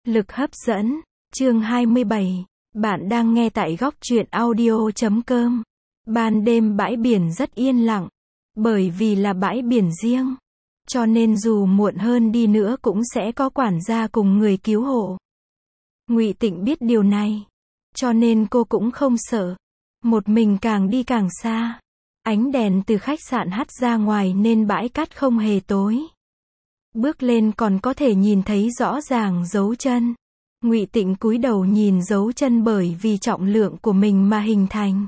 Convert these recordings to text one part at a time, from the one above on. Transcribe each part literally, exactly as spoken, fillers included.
Lực hấp dẫn, chương hai mươi bảy. Bạn đang nghe tại góc truyện audio chấm com. Ban đêm bãi biển rất yên lặng, bởi vì là bãi biển riêng, cho nên dù muộn hơn đi nữa cũng sẽ có quản gia cùng người cứu hộ. Ngụy Tịnh biết điều này, cho nên cô cũng không sợ. Một mình càng đi càng xa. Ánh đèn từ khách sạn hắt ra ngoài nên bãi cát không hề tối. Bước lên còn có thể nhìn thấy rõ ràng dấu chân. Ngụy Tịnh cúi đầu nhìn dấu chân bởi vì trọng lượng của mình mà hình thành.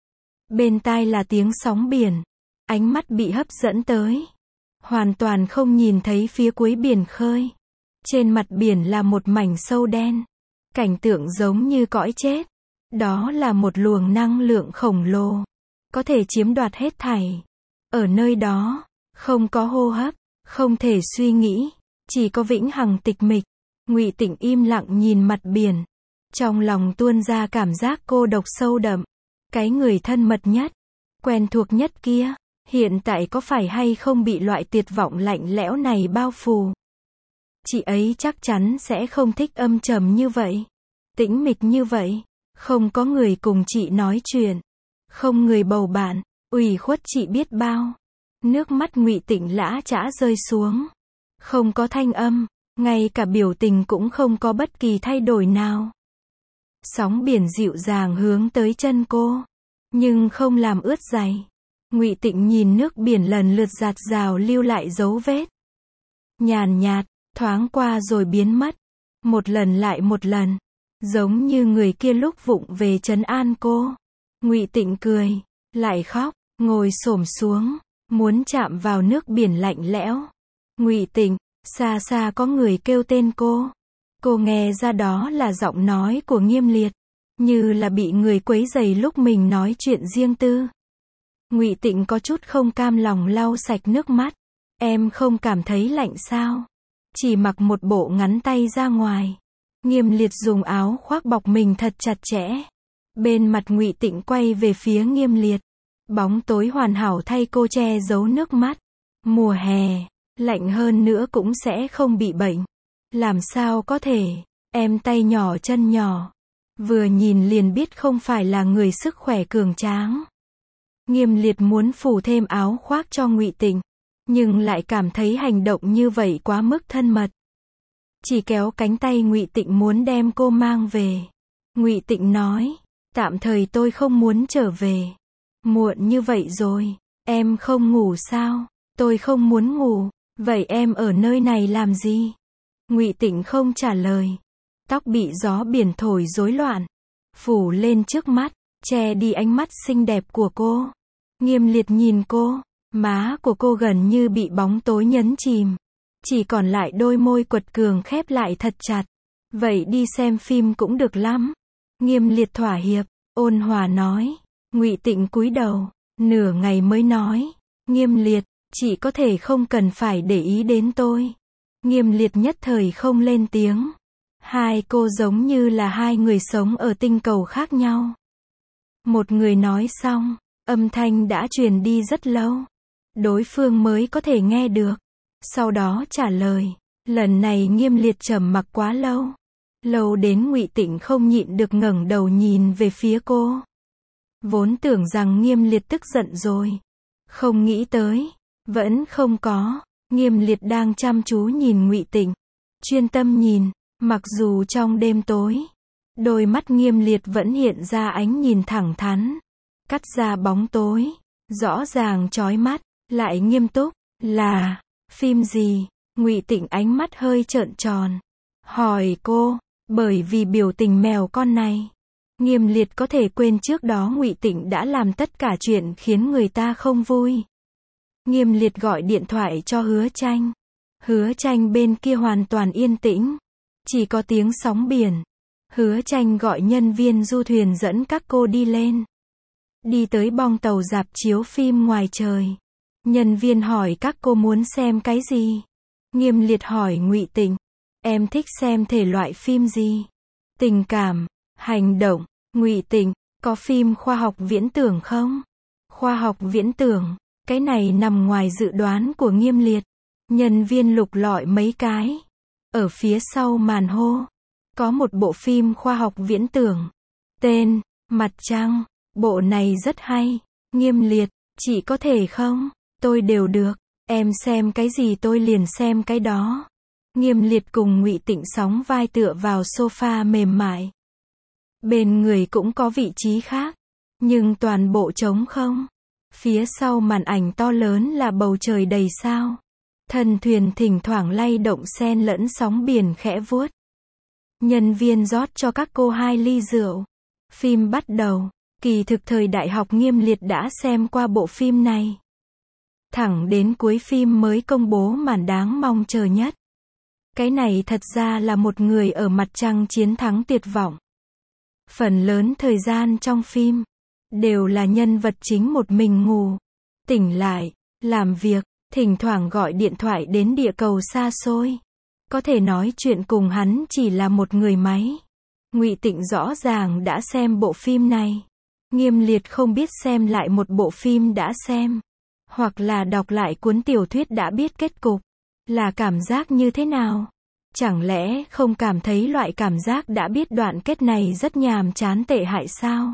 Bên tai là tiếng sóng biển. Ánh mắt bị hấp dẫn tới. Hoàn toàn không nhìn thấy phía cuối biển khơi. Trên mặt biển là một mảnh sâu đen. Cảnh tượng giống như cõi chết. Đó là một luồng năng lượng khổng lồ, có thể chiếm đoạt hết thảy. Ở nơi đó, không có hô hấp, không thể suy nghĩ, chỉ có vĩnh hằng tịch mịch. Ngụy Tịnh im lặng nhìn mặt biển. Trong lòng tuôn ra cảm giác cô độc sâu đậm. Cái người thân mật nhất, quen thuộc nhất kia, hiện tại có phải hay không bị loại tuyệt vọng lạnh lẽo này bao phủ. Chị ấy chắc chắn sẽ không thích âm trầm như vậy, tĩnh mịch như vậy. Không có người cùng chị nói chuyện, không người bầu bạn, ủy khuất chị biết bao. Nước mắt Ngụy Tịnh lã chã rơi xuống. Không có thanh âm, ngay cả biểu tình cũng không có bất kỳ thay đổi nào. Sóng biển dịu dàng hướng tới chân cô, nhưng không làm ướt giày. Ngụy Tịnh nhìn nước biển lần lượt dạt dào lưu lại dấu vết. Nhàn nhạt, thoáng qua rồi biến mất. Một lần lại một lần. Giống như người kia lúc vụng về trấn an cô. Ngụy Tịnh cười, lại khóc, ngồi xổm xuống, muốn chạm vào nước biển lạnh lẽo. Ngụy Tịnh, xa xa có người kêu tên cô. Cô nghe ra đó là giọng nói của Nghiêm Liệt, như là bị người quấy rầy lúc mình nói chuyện riêng tư. Ngụy Tịnh có chút không cam lòng lau sạch nước mắt. Em không cảm thấy lạnh sao? Chỉ mặc một bộ ngắn tay ra ngoài. Nghiêm Liệt dùng áo khoác bọc mình thật chặt chẽ. Bên mặt Ngụy Tịnh quay về phía Nghiêm Liệt. Bóng tối hoàn hảo thay cô che giấu nước mắt. Mùa hè, lạnh hơn nữa cũng sẽ không bị bệnh. Làm sao có thể, em tay nhỏ chân nhỏ. Vừa nhìn liền biết không phải là người sức khỏe cường tráng. Nghiêm Liệt muốn phủ thêm áo khoác cho Ngụy Tịnh, nhưng lại cảm thấy hành động như vậy quá mức thân mật. Chỉ kéo cánh tay Ngụy Tịnh muốn đem cô mang về. Ngụy Tịnh nói, tạm thời tôi không muốn trở về. Muộn như vậy rồi, em không ngủ sao? Tôi không muốn ngủ, vậy em ở nơi này làm gì? Ngụy Tịnh không trả lời. Tóc bị gió biển thổi rối loạn, phủ lên trước mắt, che đi ánh mắt xinh đẹp của cô. Nghiêm Liệt nhìn cô, má của cô gần như bị bóng tối nhấn chìm. Chỉ còn lại đôi môi quật cường khép lại thật chặt. Vậy đi xem phim cũng được lắm. Nghiêm Liệt thỏa hiệp, ôn hòa nói. Ngụy Tịnh cúi đầu, nửa ngày mới nói. Nghiêm Liệt, chị có thể không cần phải để ý đến tôi. Nghiêm Liệt nhất thời không lên tiếng. Hai cô giống như là hai người sống ở tinh cầu khác nhau. Một người nói xong, âm thanh đã truyền đi rất lâu. Đối phương mới có thể nghe được. Sau đó trả lời. Lần này Nghiêm Liệt trầm mặc quá lâu. Lâu đến Ngụy Tịnh không nhịn được ngẩng đầu nhìn về phía cô. Vốn tưởng rằng Nghiêm Liệt tức giận rồi. Không nghĩ tới. Vẫn không có. Nghiêm Liệt đang chăm chú nhìn Ngụy Tịnh. Chuyên tâm nhìn. Mặc dù trong đêm tối, đôi mắt Nghiêm Liệt vẫn hiện ra ánh nhìn thẳng thắn. Cắt ra bóng tối. Rõ ràng chói mắt. Lại nghiêm túc. Là... phim gì? Ngụy Tịnh ánh mắt hơi trợn tròn. Hỏi cô, bởi vì biểu tình mèo con này. Nghiêm Liệt có thể quên trước đó Ngụy Tịnh đã làm tất cả chuyện khiến người ta không vui. Nghiêm Liệt gọi điện thoại cho Hứa Tranh. Hứa Tranh bên kia hoàn toàn yên tĩnh. Chỉ có tiếng sóng biển. Hứa Tranh gọi nhân viên du thuyền dẫn các cô đi lên. Đi tới bong tàu rạp chiếu phim ngoài trời. Nhân viên hỏi các cô muốn xem cái gì? Nghiêm Liệt hỏi Ngụy Tịnh. Em thích xem thể loại phim gì? Tình cảm, hành động. Ngụy Tịnh, có phim khoa học viễn tưởng không? Khoa học viễn tưởng, cái này nằm ngoài dự đoán của Nghiêm Liệt. Nhân viên lục lọi mấy cái. Ở phía sau màn hô. có một bộ phim khoa học viễn tưởng. Tên, Mặt Trăng. Bộ này rất hay. Nghiêm Liệt, chị có thể không? Tôi đều được. Em xem cái gì tôi liền xem cái đó. Nghiêm Liệt cùng Ngụy Tịnh sóng vai tựa vào sofa mềm mại. Bên người cũng có vị trí khác, nhưng toàn bộ trống không. Phía sau màn ảnh to lớn là bầu trời đầy sao. Thân thuyền thỉnh thoảng lay động xen lẫn sóng biển khẽ vuốt. Nhân viên rót cho các cô hai ly rượu. Phim bắt đầu. Kỳ thực thời đại học Nghiêm Liệt đã xem qua bộ phim này. Thẳng đến cuối phim mới công bố màn đáng mong chờ nhất. Cái này thật ra là một người ở mặt trăng chiến thắng tuyệt vọng. Phần lớn thời gian trong phim, đều là nhân vật chính một mình ngủ, tỉnh lại, làm việc, thỉnh thoảng gọi điện thoại đến địa cầu xa xôi. Có thể nói chuyện cùng hắn chỉ là một người máy. Ngụy Tịnh rõ ràng đã xem bộ phim này. Nghiêm Liệt không biết xem lại một bộ phim đã xem, hoặc là đọc lại cuốn tiểu thuyết đã biết kết cục, là cảm giác như thế nào? Chẳng lẽ không cảm thấy loại cảm giác đã biết đoạn kết này rất nhàm chán tệ hại sao?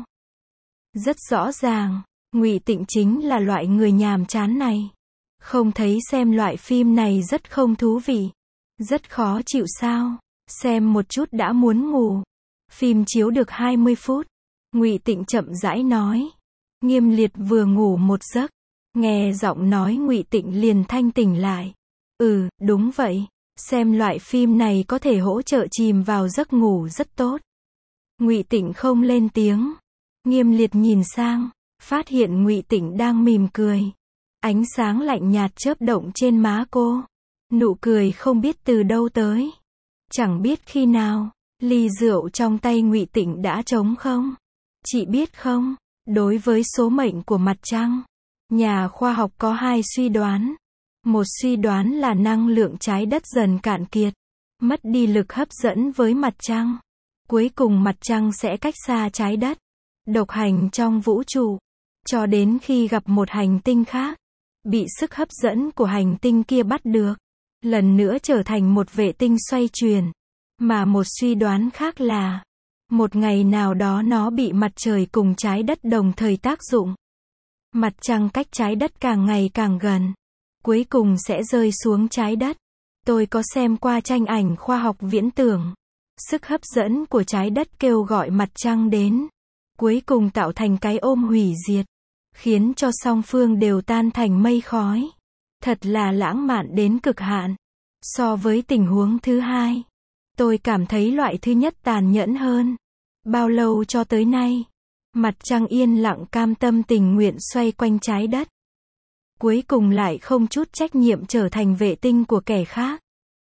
Rất rõ ràng, Ngụy Tịnh chính là loại người nhàm chán này. Không thấy xem loại phim này rất không thú vị, rất khó chịu sao? Xem một chút đã muốn ngủ. Phim chiếu được hai mươi phút. Ngụy Tịnh chậm rãi nói. Nghiêm Liệt vừa ngủ một giấc, nghe giọng nói Ngụy Tịnh liền thanh tỉnh lại. Ừ, đúng vậy. Xem loại phim này có thể hỗ trợ chìm vào giấc ngủ rất tốt. Ngụy Tịnh không lên tiếng. Nghiêm Liệt nhìn sang, phát hiện Ngụy Tịnh đang mỉm cười. Ánh sáng lạnh nhạt chớp động trên má cô. Nụ cười không biết từ đâu tới. Chẳng biết khi nào, ly rượu trong tay Ngụy Tịnh đã trống không. Chị biết không, đối với số mệnh của mặt trăng, nhà khoa học có hai suy đoán. Một suy đoán là năng lượng trái đất dần cạn kiệt, mất đi lực hấp dẫn với mặt trăng. Cuối cùng mặt trăng sẽ cách xa trái đất, độc hành trong vũ trụ, cho đến khi gặp một hành tinh khác, bị sức hấp dẫn của hành tinh kia bắt được, lần nữa trở thành một vệ tinh xoay chuyển. Mà một suy đoán khác là, một ngày nào đó nó bị mặt trời cùng trái đất đồng thời tác dụng. Mặt trăng cách trái đất càng ngày càng gần, cuối cùng sẽ rơi xuống trái đất. Tôi có xem qua tranh ảnh khoa học viễn tưởng. Sức hấp dẫn của trái đất kêu gọi mặt trăng đến, cuối cùng tạo thành cái ôm hủy diệt, khiến cho song phương đều tan thành mây khói. Thật là lãng mạn đến cực hạn. So với tình huống thứ hai, tôi cảm thấy loại thứ nhất tàn nhẫn hơn. Bao lâu cho tới nay, mặt trăng yên lặng cam tâm tình nguyện xoay quanh trái đất, cuối cùng lại không chút trách nhiệm trở thành vệ tinh của kẻ khác,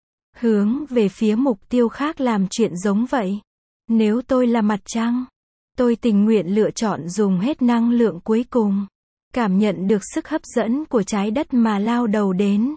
hướng về phía mục tiêu khác làm chuyện giống vậy. Nếu tôi là mặt trăng, tôi tình nguyện lựa chọn dùng hết năng lượng cuối cùng, cảm nhận được sức hấp dẫn của trái đất mà lao đầu đến,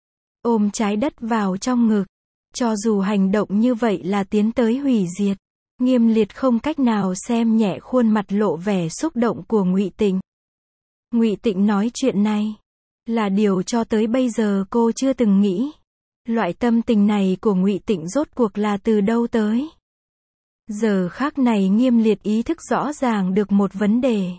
ôm trái đất vào trong ngực, cho dù hành động như vậy là tiến tới hủy diệt. Nghiêm Liệt không cách nào xem nhẹ khuôn mặt lộ vẻ xúc động của Ngụy Tịnh. Ngụy Tịnh nói chuyện này là điều cho tới bây giờ cô chưa từng nghĩ. Loại tâm tình này của Ngụy Tịnh rốt cuộc là từ đâu tới? Giờ khắc này Nghiêm Liệt ý thức rõ ràng được một vấn đề.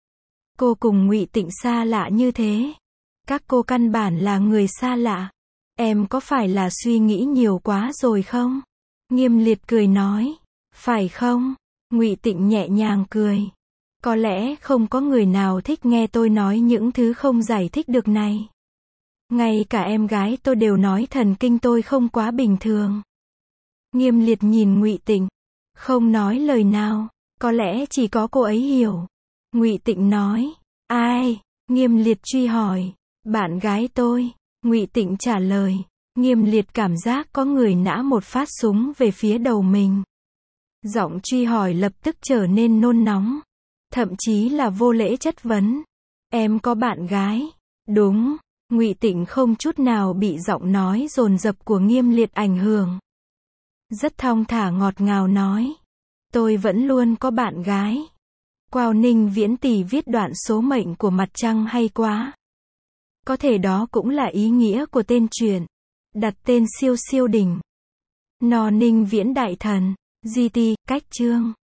Cô cùng Ngụy Tịnh xa lạ như thế. Các cô căn bản là người xa lạ. Em có phải là suy nghĩ nhiều quá rồi không? Nghiêm Liệt cười nói. Phải không? Ngụy Tịnh nhẹ nhàng cười. Có lẽ không có người nào thích nghe tôi nói những thứ không giải thích được này. Ngay cả em gái tôi đều nói thần kinh tôi không quá bình thường. Nghiêm Liệt nhìn Ngụy Tịnh, không nói lời nào. Có lẽ chỉ có cô ấy hiểu. Ngụy Tịnh nói. Ai? Nghiêm Liệt truy hỏi. Bạn gái tôi. Ngụy Tịnh trả lời. Nghiêm Liệt cảm giác có người nã một phát súng về phía đầu mình. Giọng truy hỏi lập tức trở nên nôn nóng, thậm chí là vô lễ chất vấn. Em có bạn gái? Đúng. Ngụy Tịnh không chút nào bị giọng nói dồn dập của Nghiêm Liệt ảnh hưởng. Rất thong thả ngọt ngào nói. Tôi vẫn luôn có bạn gái. Quao Ninh Viễn tỷ viết đoạn số mệnh của mặt trăng hay quá. Có thể đó cũng là ý nghĩa của tên truyện. Đặt tên siêu siêu đỉnh. No Ninh Viễn đại thần. giê tê, cách chương